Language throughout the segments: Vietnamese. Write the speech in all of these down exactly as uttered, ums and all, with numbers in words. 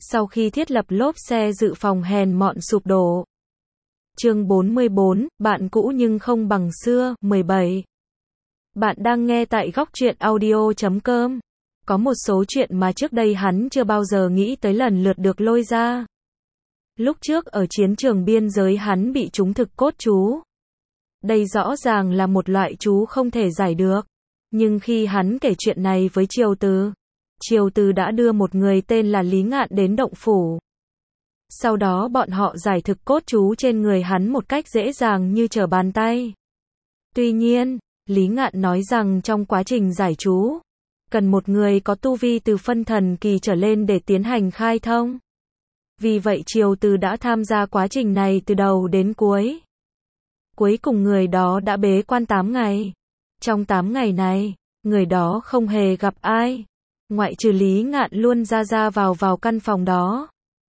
Sau khi thiết lập lốp xe dự phòng hèn mọn sụp đổ. Chương bốn mươi bốn, bạn cũ nhưng không bằng xưa, mười bảy. Bạn đang nghe tại góc truyện audio chấm com. Có một số chuyện mà trước đây hắn chưa bao giờ nghĩ tới lần lượt được lôi ra. Lúc trước ở chiến trường biên giới hắn bị trúng thực cốt chú. Đây rõ ràng là một loại chú không thể giải được. Nhưng khi hắn kể chuyện này với Triều Từ, Triều Từ đã đưa một người tên là Lý Ngạn đến động phủ. Sau đó bọn họ giải thực cốt chú trên người hắn một cách dễ dàng như trở bàn tay. Tuy nhiên, Lý Ngạn nói rằng trong quá trình giải chú, cần một người có tu vi từ phân thần kỳ trở lên để tiến hành khai thông. Vì vậy Triều Từ đã tham gia quá trình này từ đầu đến cuối. Cuối cùng người đó đã bế quan tám ngày. Trong tám ngày này, người đó không hề gặp ai, ngoại trừ Lý Ngạn luôn ra ra vào vào căn phòng đó.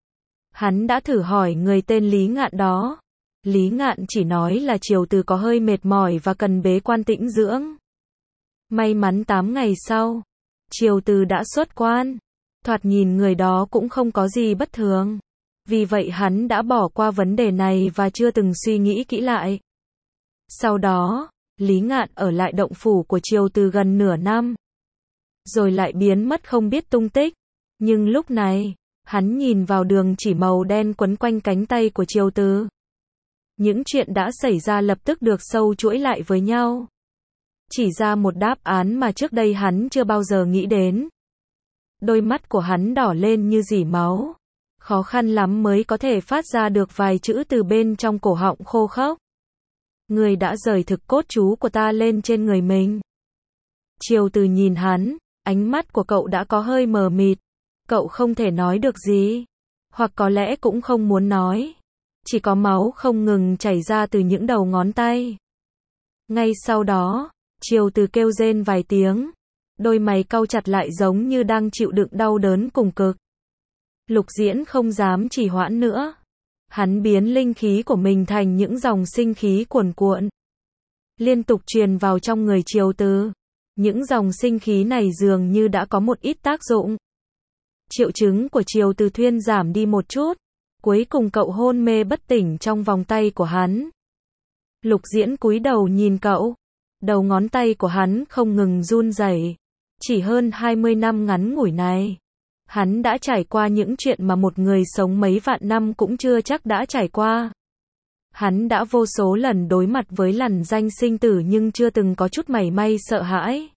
Hắn đã thử hỏi người tên Lý Ngạn đó. Lý Ngạn chỉ nói là Triều Từ có hơi mệt mỏi và cần bế quan tĩnh dưỡng. May mắn tám ngày sau, Triều Từ đã xuất quan. Thoạt nhìn người đó cũng không có gì bất thường. Vì vậy hắn đã bỏ qua vấn đề này và chưa từng suy nghĩ kỹ lại. Sau đó, Lý Ngạn ở lại động phủ của Triều Từ gần nửa năm. Rồi lại biến mất không biết tung tích. Nhưng lúc này, hắn nhìn vào đường chỉ màu đen quấn quanh cánh tay của Triều Từ. Những chuyện đã xảy ra lập tức được sâu chuỗi lại với nhau. Chỉ ra một đáp án mà trước đây hắn chưa bao giờ nghĩ đến. Đôi mắt của hắn đỏ lên như rỉ máu. Khó khăn lắm mới có thể phát ra được vài chữ từ bên trong cổ họng khô khốc. Người đã rời thực cốt chú của ta lên trên người mình. Triều Từ nhìn hắn, ánh mắt của cậu đã có hơi mờ mịt. Cậu không thể nói được gì. Hoặc có lẽ cũng không muốn nói. Chỉ có máu không ngừng chảy ra từ những đầu ngón tay. Ngay sau đó, Triều Từ kêu rên vài tiếng. Đôi mày cau chặt lại giống như đang chịu đựng đau đớn cùng cực. Lục Diễn không dám trì hoãn nữa. Hắn biến linh khí của mình thành những dòng sinh khí cuồn cuộn. Liên tục truyền vào trong người Triều Từ. Những dòng sinh khí này dường như đã có một ít tác dụng. Triệu chứng của Triều Từ thuyên giảm đi một chút. Cuối cùng cậu hôn mê bất tỉnh trong vòng tay của hắn. Lục Diễn cúi đầu nhìn cậu. Đầu ngón tay của hắn không ngừng run rẩy. Chỉ hơn hai mươi năm ngắn ngủi này, hắn đã trải qua những chuyện mà một người sống mấy vạn năm cũng chưa chắc đã trải qua. Hắn đã vô số lần đối mặt với lằn ranh sinh tử nhưng chưa từng có chút mảy may sợ hãi.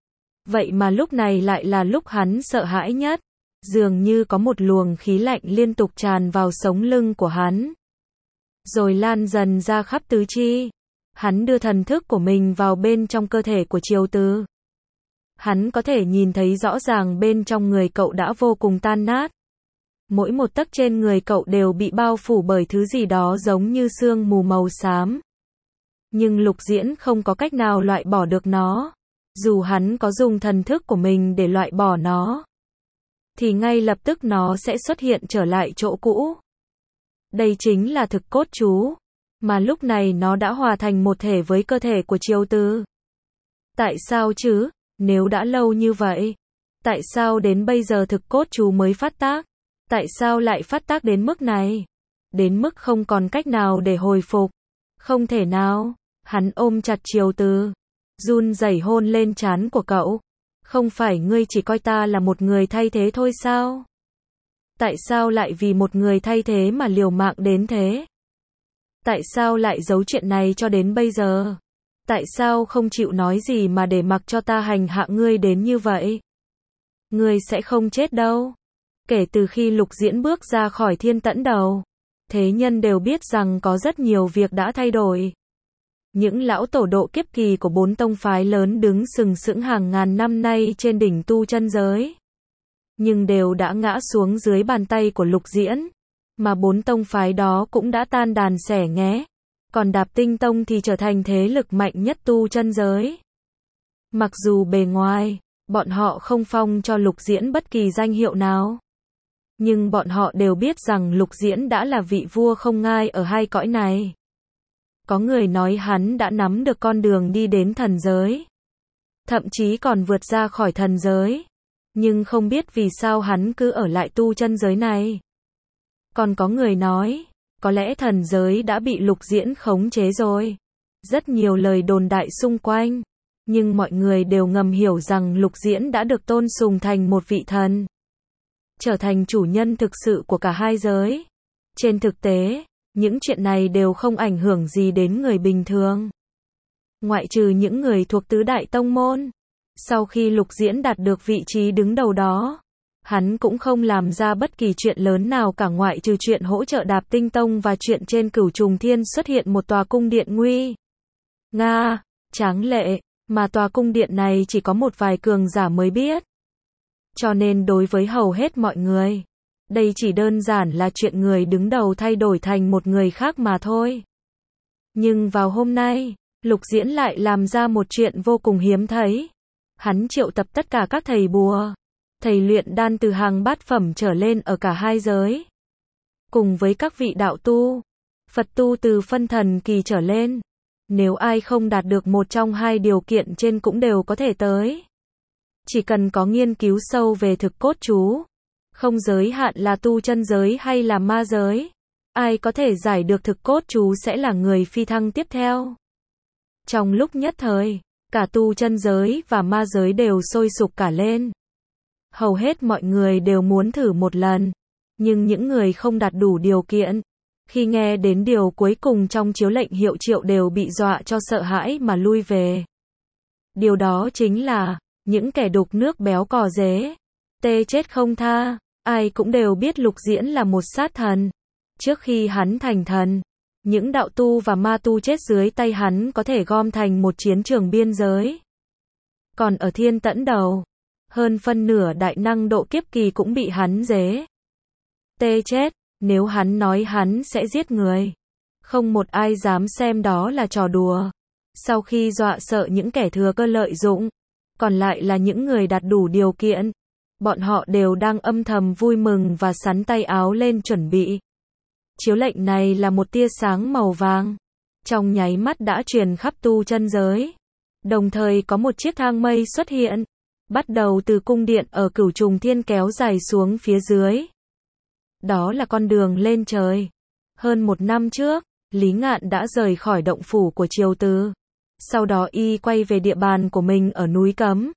Vậy mà lúc này lại là lúc hắn sợ hãi nhất. Dường như có một luồng khí lạnh liên tục tràn vào sống lưng của hắn. Rồi lan dần ra khắp tứ chi. Hắn đưa thần thức của mình vào bên trong cơ thể của Triều Từ. Hắn có thể nhìn thấy rõ ràng bên trong người cậu đã vô cùng tan nát. Mỗi một tấc trên người cậu đều bị bao phủ bởi thứ gì đó giống như sương mù màu xám. Nhưng Lục Diễn không có cách nào loại bỏ được nó. Dù hắn có dùng thần thức của mình để loại bỏ nó, thì ngay lập tức nó sẽ xuất hiện trở lại chỗ cũ. Đây chính là thực cốt chú. Mà lúc này nó đã hòa thành một thể với cơ thể của Triều Từ. Tại sao chứ? Nếu đã lâu như vậy, tại sao đến bây giờ thực cốt chú mới phát tác? Tại sao lại phát tác đến mức này? Đến mức không còn cách nào để hồi phục. Không thể nào. Hắn ôm chặt Triều Từ, run rẩy hôn lên trán của cậu. Không phải ngươi chỉ coi ta là một người thay thế thôi sao? Tại sao lại vì một người thay thế mà liều mạng đến thế? Tại sao lại giấu chuyện này cho đến bây giờ? Tại sao không chịu nói gì mà để mặc cho ta hành hạ ngươi đến như vậy? Ngươi sẽ không chết đâu. Kể từ khi Lục Diễn bước ra khỏi Thiên Tẫn Đầu, thế nhân đều biết rằng có rất nhiều việc đã thay đổi. Những lão tổ độ kiếp kỳ của bốn tông phái lớn đứng sừng sững hàng ngàn năm nay trên đỉnh tu chân giới, nhưng đều đã ngã xuống dưới bàn tay của Lục Diễn. Mà bốn tông phái đó cũng đã tan đàn xẻ nghé. Còn Đạp Tinh Tông thì trở thành thế lực mạnh nhất tu chân giới. Mặc dù bề ngoài, bọn họ không phong cho Lục Diễn bất kỳ danh hiệu nào. Nhưng bọn họ đều biết rằng Lục Diễn đã là vị vua không ngai ở hai cõi này. Có người nói hắn đã nắm được con đường đi đến thần giới. Thậm chí còn vượt ra khỏi thần giới. Nhưng không biết vì sao hắn cứ ở lại tu chân giới này. Còn có người nói, có lẽ thần giới đã bị Lục Diễn khống chế rồi. Rất nhiều lời đồn đại xung quanh. Nhưng mọi người đều ngầm hiểu rằng Lục Diễn đã được tôn sùng thành một vị thần. Trở thành chủ nhân thực sự của cả hai giới. Trên thực tế, những chuyện này đều không ảnh hưởng gì đến người bình thường. Ngoại trừ những người thuộc tứ đại tông môn. Sau khi Lục Diễn đạt được vị trí đứng đầu đó, hắn cũng không làm ra bất kỳ chuyện lớn nào cả ngoại trừ chuyện hỗ trợ Đạp Tinh Tông và chuyện trên Cửu Trùng Thiên xuất hiện một tòa cung điện nguy nga, tráng lệ, mà tòa cung điện này chỉ có một vài cường giả mới biết. Cho nên đối với hầu hết mọi người, đây chỉ đơn giản là chuyện người đứng đầu thay đổi thành một người khác mà thôi. Nhưng vào hôm nay, Lục Diễn lại làm ra một chuyện vô cùng hiếm thấy. Hắn triệu tập tất cả các thầy bùa, thầy luyện đan từ hàng bát phẩm trở lên ở cả hai giới. Cùng với các vị đạo tu, Phật tu từ phân thần kỳ trở lên. Nếu ai không đạt được một trong hai điều kiện trên cũng đều có thể tới. Chỉ cần có nghiên cứu sâu về thực cốt chú, không giới hạn là tu chân giới hay là ma giới, ai có thể giải được thực cốt chú sẽ là người phi thăng tiếp theo. Trong lúc nhất thời, cả tu chân giới và ma giới đều sôi sục cả lên. Hầu hết mọi người đều muốn thử một lần, nhưng những người không đạt đủ điều kiện, khi nghe đến điều cuối cùng trong chiếu lệnh hiệu triệu đều bị dọa cho sợ hãi mà lui về. Điều đó chính là, những kẻ đục nước béo cò dế, tê chết không tha. Ai cũng đều biết Lục Diễn là một sát thần. Trước khi hắn thành thần, những đạo tu và ma tu chết dưới tay hắn có thể gom thành một chiến trường biên giới. Còn ở Thiên Tẫn Đầu, hơn phân nửa đại năng độ kiếp kỳ cũng bị hắn dế tê chết. Nếu hắn nói hắn sẽ giết người, không một ai dám xem đó là trò đùa. Sau khi dọa sợ những kẻ thừa cơ lợi dụng, còn lại là những người đạt đủ điều kiện. Bọn họ đều đang âm thầm vui mừng và xắn tay áo lên chuẩn bị. Chiếu lệnh này là một tia sáng màu vàng. Trong nháy mắt đã truyền khắp tu chân giới. Đồng thời có một chiếc thang mây xuất hiện. Bắt đầu từ cung điện ở Cửu Trùng Thiên kéo dài xuống phía dưới. Đó là con đường lên trời. Hơn một năm trước, Lý Ngạn đã rời khỏi động phủ của Triều Từ. Sau đó y quay về địa bàn của mình ở núi Cấm.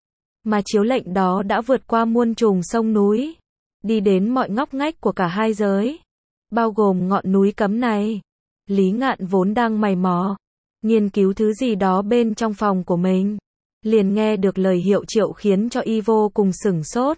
Mà chiếu lệnh đó đã vượt qua muôn trùng sông núi, đi đến mọi ngóc ngách của cả hai giới, bao gồm ngọn núi Cấm này. Lý Ngạn vốn đang mày mò, nghiên cứu thứ gì đó bên trong phòng của mình, liền nghe được lời hiệu triệu khiến cho y vô cùng sửng sốt.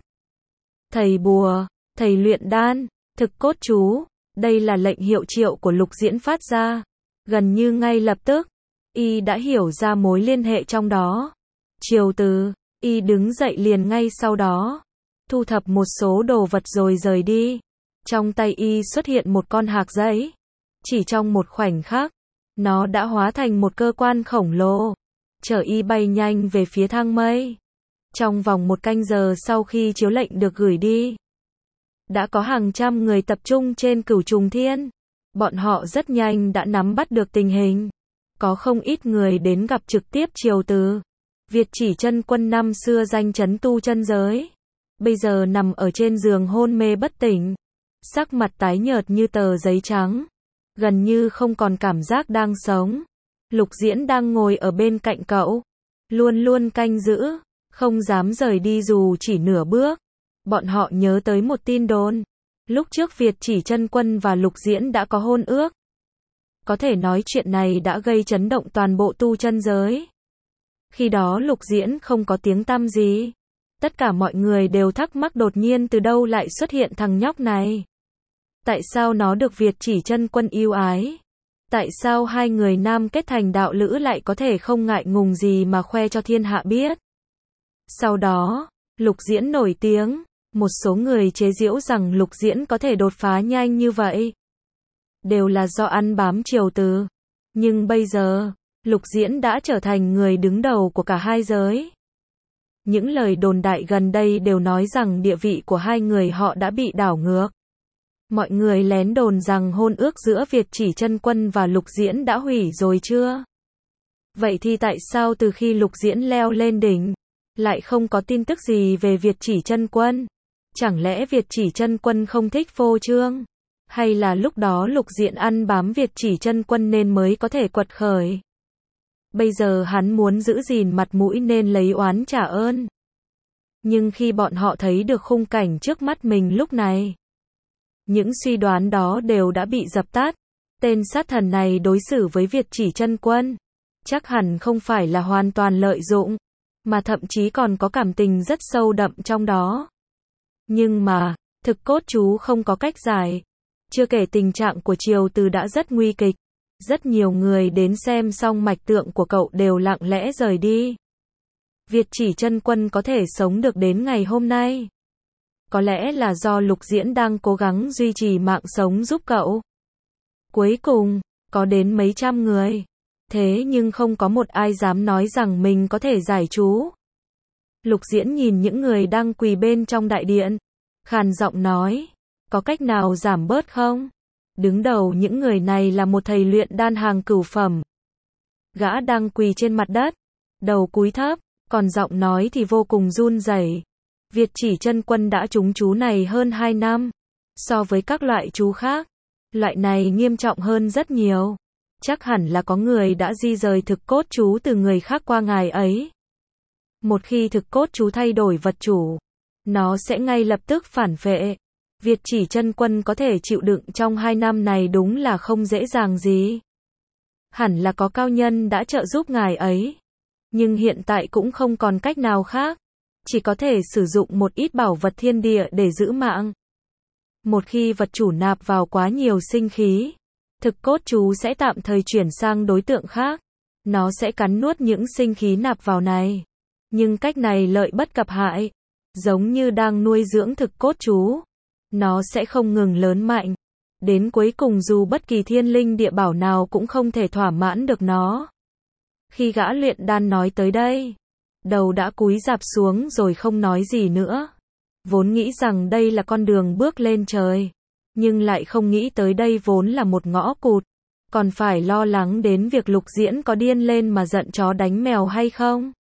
Thầy bùa, thầy luyện đan, thực cốt chú, đây là lệnh hiệu triệu của Lục Diễn phát ra. Gần như ngay lập tức, y đã hiểu ra mối liên hệ trong đó. Triều Từ, y đứng dậy liền ngay sau đó, thu thập một số đồ vật rồi rời đi. Trong tay y xuất hiện một con hạc giấy. Chỉ trong một khoảnh khắc, nó đã hóa thành một cơ quan khổng lồ, chở y bay nhanh về phía thang mây. Trong vòng một canh giờ sau khi chiếu lệnh được gửi đi, đã có hàng trăm người tập trung trên Cửu Trùng Thiên. Bọn họ rất nhanh đã nắm bắt được tình hình. Có không ít người đến gặp trực tiếp Triều Từ. Việt Chỉ Chân Quân năm xưa danh chấn tu chân giới, bây giờ nằm ở trên giường hôn mê bất tỉnh, sắc mặt tái nhợt như tờ giấy trắng, gần như không còn cảm giác đang sống. Lục Diễn đang ngồi ở bên cạnh cậu, luôn luôn canh giữ, không dám rời đi dù chỉ nửa bước. Bọn họ nhớ tới một tin đồn, lúc trước Việt Chỉ Chân Quân và Lục Diễn đã có hôn ước. Có thể nói chuyện này đã gây chấn động toàn bộ tu chân giới. Khi đó Lục Diễn không có tiếng tăm gì. Tất cả mọi người đều thắc mắc đột nhiên từ đâu lại xuất hiện thằng nhóc này. Tại sao nó được Việt Chỉ Chân Quân yêu ái? Tại sao hai người nam kết thành đạo lữ lại có thể không ngại ngùng gì mà khoe cho thiên hạ biết? Sau đó, Lục Diễn nổi tiếng, một số người chế giễu rằng Lục Diễn có thể đột phá nhanh như vậy. Đều là do ăn bám Triều Từ. Nhưng bây giờ, Lục Diễn đã trở thành người đứng đầu của cả hai giới. Những lời đồn đại gần đây đều nói rằng địa vị của hai người họ đã bị đảo ngược. Mọi người lén đồn rằng hôn ước giữa Việt Chỉ Chân Quân và Lục Diễn đã hủy rồi chưa? Vậy thì tại sao từ khi Lục Diễn leo lên đỉnh, lại không có tin tức gì về Việt Chỉ Chân Quân. Chẳng lẽ Việt Chỉ Chân Quân không thích phô trương? Hay là lúc đó Lục Diễn ăn bám Việt Chỉ Chân Quân nên mới có thể quật khởi? Bây giờ hắn muốn giữ gìn mặt mũi nên lấy oán trả ơn. Nhưng khi bọn họ thấy được khung cảnh trước mắt mình lúc này, những suy đoán đó đều đã bị dập tắt. Tên sát thần này đối xử với Việt Chỉ Chân Quân, chắc hẳn không phải là hoàn toàn lợi dụng, mà thậm chí còn có cảm tình rất sâu đậm trong đó. Nhưng mà, thực cốt chú không có cách giải. Chưa kể tình trạng của Triều Từ đã rất nguy kịch. Rất nhiều người đến xem xong mạch tượng của cậu đều lặng lẽ rời đi. Việt Chỉ Chân Quân có thể sống được đến ngày hôm nay, có lẽ là do Lục Diễn đang cố gắng duy trì mạng sống giúp cậu. Cuối cùng, có đến mấy trăm người. Thế nhưng không có một ai dám nói rằng mình có thể giải chú. Lục Diễn nhìn những người đang quỳ bên trong đại điện, khàn giọng nói, có cách nào giảm bớt không? Đứng đầu những người này là một thầy luyện đan hàng cửu phẩm. Gã đang quỳ trên mặt đất, đầu cúi thấp, còn giọng nói thì vô cùng run rẩy. Việt Chỉ Chân Quân đã trúng chú này hơn hai năm. So với các loại chú khác, loại này nghiêm trọng hơn rất nhiều. Chắc hẳn là có người đã di rời thực cốt chú từ người khác qua ngài ấy. Một khi thực cốt chú thay đổi vật chủ, nó sẽ ngay lập tức phản phệ. Việt Chỉ Chân Quân có thể chịu đựng trong hai năm này đúng là không dễ dàng gì. Hẳn là có cao nhân đã trợ giúp ngài ấy. Nhưng hiện tại cũng không còn cách nào khác. Chỉ có thể sử dụng một ít bảo vật thiên địa để giữ mạng. Một khi vật chủ nạp vào quá nhiều sinh khí, thực cốt chú sẽ tạm thời chuyển sang đối tượng khác. Nó sẽ cắn nuốt những sinh khí nạp vào này. Nhưng cách này lợi bất cập hại. Giống như đang nuôi dưỡng thực cốt chú, nó sẽ không ngừng lớn mạnh. Đến cuối cùng dù bất kỳ thiên linh địa bảo nào cũng không thể thỏa mãn được nó. Khi gã luyện đan nói tới đây, đầu đã cúi rạp xuống rồi không nói gì nữa. Vốn nghĩ rằng đây là con đường bước lên trời, nhưng lại không nghĩ tới đây vốn là một ngõ cụt. Còn phải lo lắng đến việc Lục Diễn có điên lên mà giận chó đánh mèo hay không.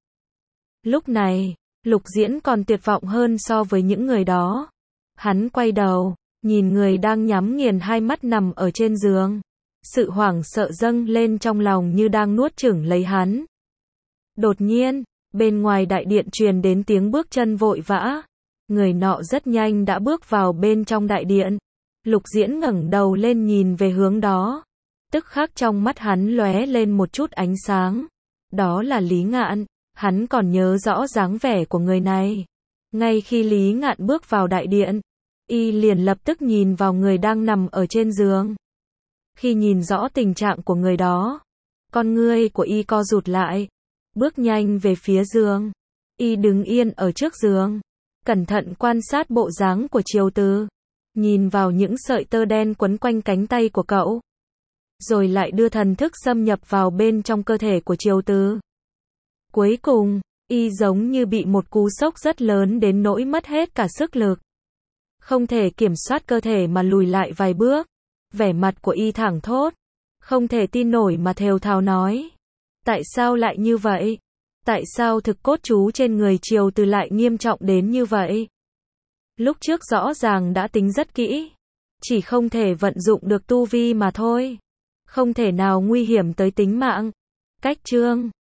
Lúc này, Lục Diễn còn tuyệt vọng hơn so với những người đó. Hắn quay đầu, nhìn người đang nhắm nghiền hai mắt nằm ở trên giường. Sự hoảng sợ dâng lên trong lòng như đang nuốt chửng lấy hắn. Đột nhiên, bên ngoài đại điện truyền đến tiếng bước chân vội vã. Người nọ rất nhanh đã bước vào bên trong đại điện. Lục Diễn ngẩng đầu lên nhìn về hướng đó. Tức khắc trong mắt hắn lóe lên một chút ánh sáng. Đó là Lý Ngạn. Hắn còn nhớ rõ dáng vẻ của người này. Ngay khi Lý Ngạn bước vào đại điện, y liền lập tức nhìn vào người đang nằm ở trên giường. Khi nhìn rõ tình trạng của người đó, con ngươi của y co rụt lại, bước nhanh về phía giường. Y đứng yên ở trước giường, cẩn thận quan sát bộ dáng của Triều Từ, nhìn vào những sợi tơ đen quấn quanh cánh tay của cậu, rồi lại đưa thần thức xâm nhập vào bên trong cơ thể của Triều Từ. Cuối cùng, y giống như bị một cú sốc rất lớn đến nỗi mất hết cả sức lực. Không thể kiểm soát cơ thể mà lùi lại vài bước. Vẻ mặt của y thẳng thốt. Không thể tin nổi mà thều thào nói. Tại sao lại như vậy? Tại sao thực cốt chú trên người Triều Từ lại nghiêm trọng đến như vậy? Lúc trước rõ ràng đã tính rất kỹ. Chỉ không thể vận dụng được tu vi mà thôi. Không thể nào nguy hiểm tới tính mạng. Cách chương